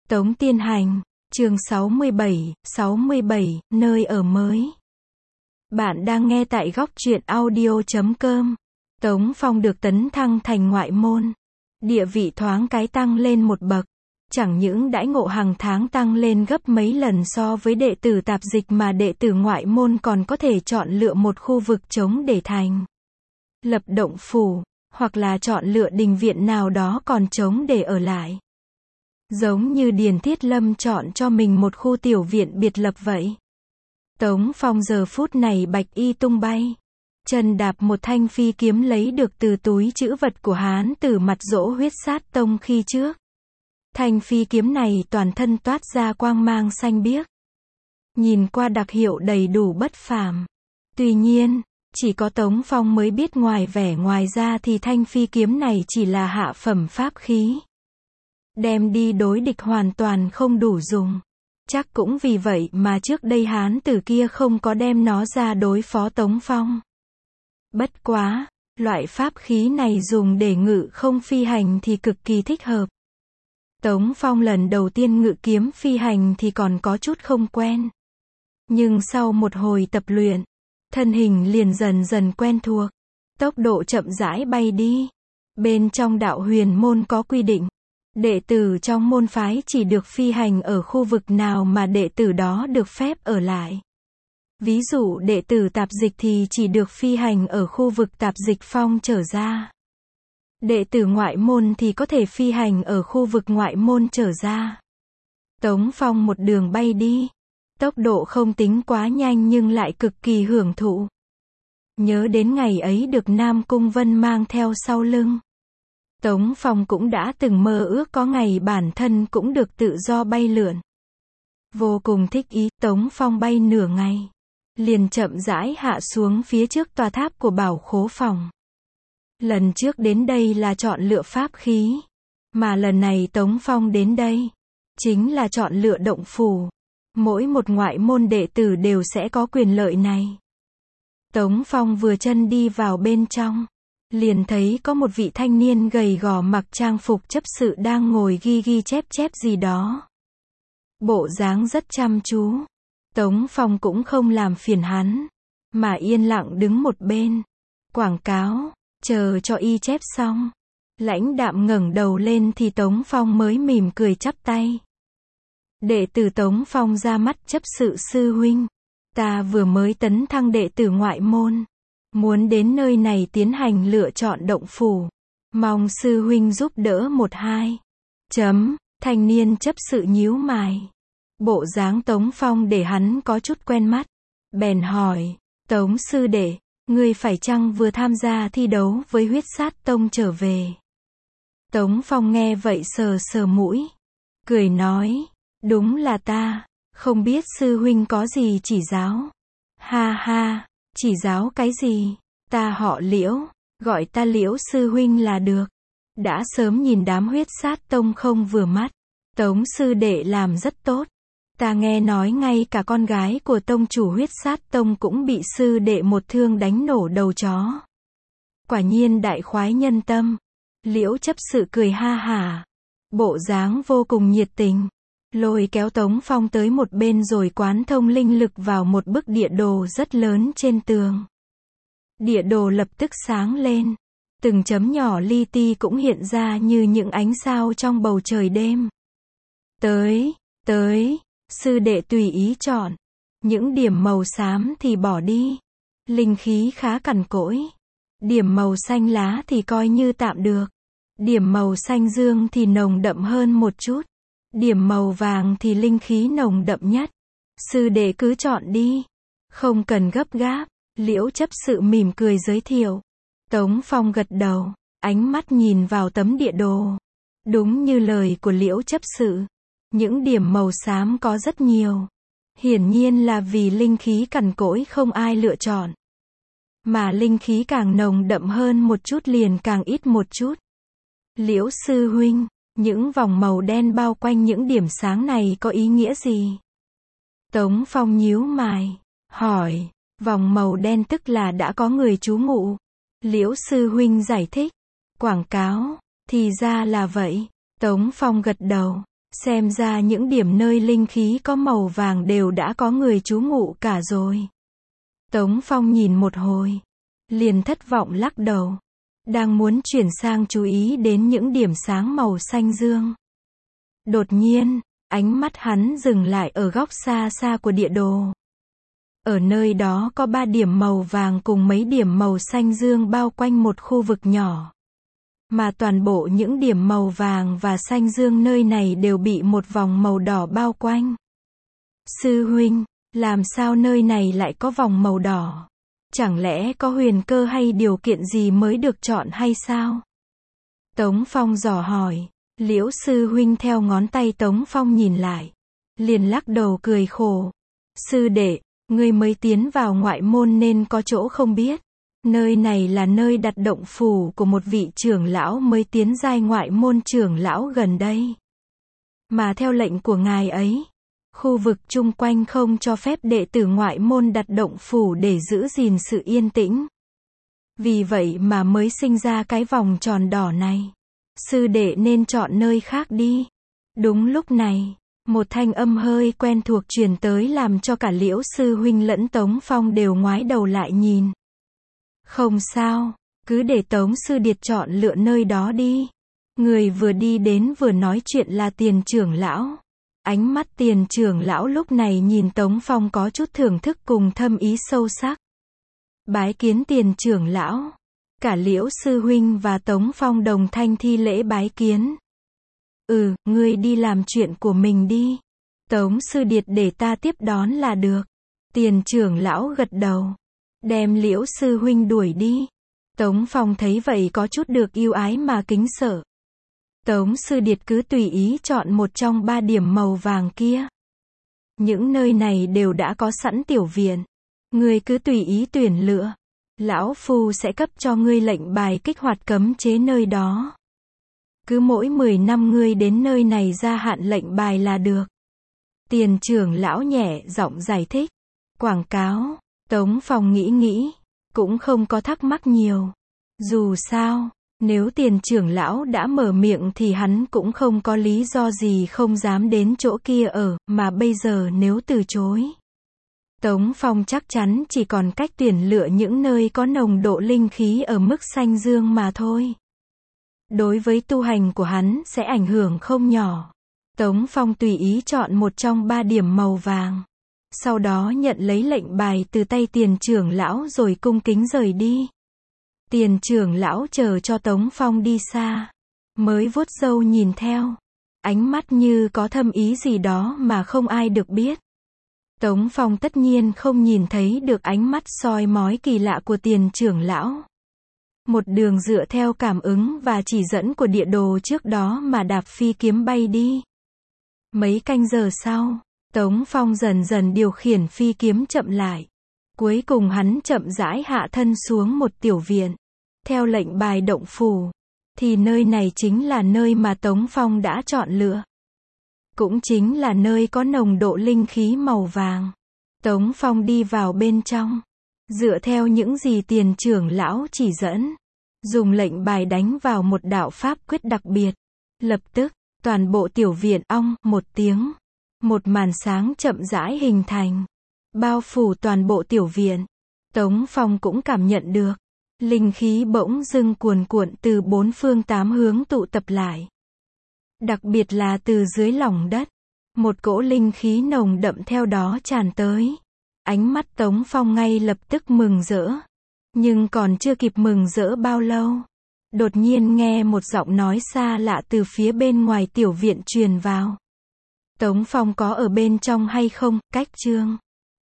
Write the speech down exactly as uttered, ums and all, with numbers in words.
Tống Tiên Hành, chương sáu mươi bảy, sáu mươi bảy, nơi ở mới. Bạn đang nghe tại góc truyện audio chấm com. Tống Phong được tấn thăng thành ngoại môn. Địa vị thoáng cái tăng lên một bậc. Chẳng những đãi ngộ hàng tháng tăng lên gấp mấy lần so với đệ tử tạp dịch mà đệ tử ngoại môn còn có thể chọn lựa một khu vực trống để thành lập động phủ, hoặc là chọn lựa đình viện nào đó còn trống để ở lại. Giống như Điền Thiết Lâm chọn cho mình một khu tiểu viện biệt lập vậy. Tống Phong giờ phút này bạch y tung bay, chân đạp một thanh phi kiếm lấy được từ túi trữ vật của Hán Tử mặt Dỗ Huyết Sát Tông khi trước. Thanh phi kiếm này toàn thân toát ra quang mang xanh biếc. Nhìn qua đặc hiệu đầy đủ bất phàm. Tuy nhiên, chỉ có Tống Phong mới biết ngoài vẻ ngoài ra thì thanh phi kiếm này chỉ là hạ phẩm pháp khí. Đem đi đối địch hoàn toàn không đủ dùng. Chắc cũng vì vậy mà trước đây Hán Tử kia không có đem nó ra đối phó Tống Phong. Bất quá, loại pháp khí này dùng để ngự không phi hành thì cực kỳ thích hợp. Tống Phong lần đầu tiên ngự kiếm phi hành thì còn có chút không quen. Nhưng sau một hồi tập luyện, thân hình liền dần dần quen thuộc. Tốc độ chậm rãi bay đi. Bên trong đạo huyền môn có quy định. Đệ tử trong môn phái chỉ được phi hành ở khu vực nào mà đệ tử đó được phép ở lại. Ví dụ đệ tử tạp dịch thì chỉ được phi hành ở khu vực tạp dịch phong trở ra. Đệ tử ngoại môn thì có thể phi hành ở khu vực ngoại môn trở ra. Tống Phong một đường bay đi. Tốc độ không tính quá nhanh nhưng lại cực kỳ hưởng thụ. Nhớ đến ngày ấy được Nam Cung Vân mang theo sau lưng. Tống Phong cũng đã từng mơ ước có ngày bản thân cũng được tự do bay lượn. Vô cùng thích ý, Tống Phong bay nửa ngày. Liền chậm rãi hạ xuống phía trước tòa tháp của Bảo Khố Phòng. Lần trước đến đây là chọn lựa pháp khí. Mà lần này Tống Phong đến đây, chính là chọn lựa động phủ. Mỗi một ngoại môn đệ tử đều sẽ có quyền lợi này. Tống Phong vừa chân đi vào bên trong. Liền thấy có một vị thanh niên gầy gò mặc trang phục chấp sự đang ngồi ghi ghi chép chép gì đó. Bộ dáng rất chăm chú. Tống Phong cũng không làm phiền hắn, mà yên lặng đứng một bên. Quảng cáo, chờ cho y chép xong. Lãnh đạm ngẩng đầu lên thì Tống Phong mới mỉm cười chắp tay. Đệ tử Tống Phong ra mắt chấp sự sư huynh. Ta vừa mới tấn thăng đệ tử ngoại môn. Muốn đến nơi này tiến hành lựa chọn động phủ. Mong sư huynh giúp đỡ một hai. Chấm, thanh niên chấp sự nhíu mày. Bộ dáng Tống Phong để hắn có chút quen mắt. Bèn hỏi, Tống sư đệ, ngươi phải chăng vừa tham gia thi đấu với Huyết Sát Tông trở về? Tống Phong nghe vậy sờ sờ mũi. Cười nói, đúng là ta, không biết sư huynh có gì chỉ giáo. Ha ha. Chỉ giáo cái gì? Ta họ Liễu, gọi ta Liễu sư huynh là được. Đã sớm nhìn đám Huyết Sát Tông không vừa mắt. Tống sư đệ làm rất tốt. Ta nghe nói ngay cả con gái của tông chủ Huyết Sát Tông cũng bị sư đệ một thương đánh nổ đầu chó. Quả nhiên đại khoái nhân tâm. Liễu chấp sự cười ha hả. Bộ dáng vô cùng nhiệt tình. Lôi kéo Tống Phong tới một bên rồi quán thông linh lực vào một bức địa đồ rất lớn trên tường. Địa đồ lập tức sáng lên. Từng chấm nhỏ li ti cũng hiện ra như những ánh sao trong bầu trời đêm. Tới, tới, sư đệ tùy ý chọn. Những điểm màu xám thì bỏ đi. Linh khí khá cằn cỗi. Điểm màu xanh lá thì coi như tạm được. Điểm màu xanh dương thì nồng đậm hơn một chút. Điểm màu vàng thì linh khí nồng đậm nhất. Sư đệ cứ chọn đi. Không cần gấp gáp. Liễu chấp sự mỉm cười giới thiệu. Tống Phong gật đầu. Ánh mắt nhìn vào tấm địa đồ. Đúng như lời của Liễu chấp sự. Những điểm màu xám có rất nhiều. Hiển nhiên là vì linh khí cằn cỗi không ai lựa chọn. Mà linh khí càng nồng đậm hơn một chút liền càng ít một chút. Liễu sư huynh, những vòng màu đen bao quanh những điểm sáng này có ý nghĩa gì? Tống Phong nhíu mày, hỏi, vòng màu đen tức là đã có người trú ngụ. Liễu sư huynh giải thích, quảng cáo, thì ra là vậy. Tống Phong gật đầu, Xem ra những điểm nơi linh khí có màu vàng đều đã có người trú ngụ cả rồi. Tống Phong nhìn một hồi, liền thất vọng lắc đầu. Đang muốn chuyển sang chú ý đến những điểm sáng màu xanh dương. Đột nhiên, ánh mắt hắn dừng lại ở góc xa xa của địa đồ. Ở nơi đó có ba điểm màu vàng cùng mấy điểm màu xanh dương bao quanh một khu vực nhỏ. Mà toàn bộ những điểm màu vàng và xanh dương nơi này đều bị một vòng màu đỏ bao quanh. Sư huynh, làm sao nơi này lại có vòng màu đỏ? Chẳng lẽ có huyền cơ hay điều kiện gì mới được chọn hay sao? Tống Phong dò hỏi. Liễu sư huynh theo ngón tay Tống Phong nhìn lại, liền lắc đầu cười khổ. Sư đệ, ngươi mới tiến vào ngoại môn nên có chỗ không biết. Nơi này là nơi đặt động phủ của một vị trưởng lão mới tiến giai ngoại môn trưởng lão gần đây. Mà theo lệnh của ngài ấy, khu vực chung quanh không cho phép đệ tử ngoại môn đặt động phủ để giữ gìn sự yên tĩnh. Vì vậy mà mới sinh ra cái vòng tròn đỏ này. Sư đệ nên chọn nơi khác đi. Đúng lúc này, một thanh âm hơi quen thuộc truyền tới làm cho cả Liễu sư huynh lẫn Tống Phong đều ngoái đầu lại nhìn. Không sao, cứ để Tống sư điệt chọn lựa nơi đó đi. Người vừa đi đến vừa nói chuyện là Tiền trưởng lão. Ánh mắt Tiền trưởng lão lúc này nhìn Tống Phong có chút thưởng thức cùng thâm ý sâu sắc. Bái kiến Tiền trưởng lão. Cả Liễu sư huynh và Tống Phong đồng thanh thi lễ bái kiến. Ừ, ngươi đi làm chuyện của mình đi. Tống sư điệt để ta tiếp đón là được. Tiền trưởng lão gật đầu. Đem Liễu sư huynh đuổi đi. Tống Phong thấy vậy có chút được yêu ái mà kính sợ. Tống sư điệt cứ tùy ý chọn một trong ba điểm màu vàng kia. Những nơi này đều đã có sẵn tiểu viện. Ngươi cứ tùy ý tuyển lựa. Lão Phu sẽ cấp cho ngươi lệnh bài kích hoạt cấm chế nơi đó. Cứ mỗi mười năm ngươi đến nơi này gia hạn lệnh bài là được. Tiền trưởng lão nhẹ giọng giải thích. Quảng cáo, Tống Phong nghĩ nghĩ, cũng không có thắc mắc nhiều. Dù sao, nếu tiền trưởng lão đã mở miệng thì hắn cũng không có lý do gì không dám đến chỗ kia ở, mà bây giờ nếu từ chối. Tống Phong chắc chắn chỉ còn cách tuyển lựa những nơi có nồng độ linh khí ở mức xanh dương mà thôi. Đối với tu hành của hắn sẽ ảnh hưởng không nhỏ. Tống Phong tùy ý chọn một trong ba điểm màu vàng. Sau đó nhận lấy lệnh bài từ tay tiền trưởng lão rồi cung kính rời đi. Tiền trưởng lão chờ cho Tống Phong đi xa. Mới vuốt râu nhìn theo. Ánh mắt như có thâm ý gì đó mà không ai được biết. Tống Phong tất nhiên không nhìn thấy được ánh mắt soi mói kỳ lạ của tiền trưởng lão. Một đường dựa theo cảm ứng và chỉ dẫn của địa đồ trước đó mà đạp phi kiếm bay đi. Mấy canh giờ sau, Tống Phong dần dần điều khiển phi kiếm chậm lại. Cuối cùng hắn chậm rãi hạ thân xuống một tiểu viện. Theo lệnh bài động phủ, thì nơi này chính là nơi mà Tống Phong đã chọn lựa. Cũng chính là nơi có nồng độ linh khí màu vàng. Tống Phong đi vào bên trong. Dựa theo những gì tiền trưởng lão chỉ dẫn. Dùng lệnh bài đánh vào một đạo pháp quyết đặc biệt. Lập tức, toàn bộ tiểu viện ong một tiếng. Một màn sáng chậm rãi hình thành. Bao phủ toàn bộ tiểu viện. Tống Phong cũng cảm nhận được. Linh khí bỗng dưng cuồn cuộn từ bốn phương tám hướng tụ tập lại. Đặc biệt là từ dưới lòng đất. Một cỗ linh khí nồng đậm theo đó tràn tới. Ánh mắt Tống Phong ngay lập tức mừng rỡ. Nhưng còn chưa kịp mừng rỡ bao lâu. Đột nhiên nghe một giọng nói xa lạ từ phía bên ngoài tiểu viện truyền vào. Tống Phong có ở bên trong hay không? Cách chương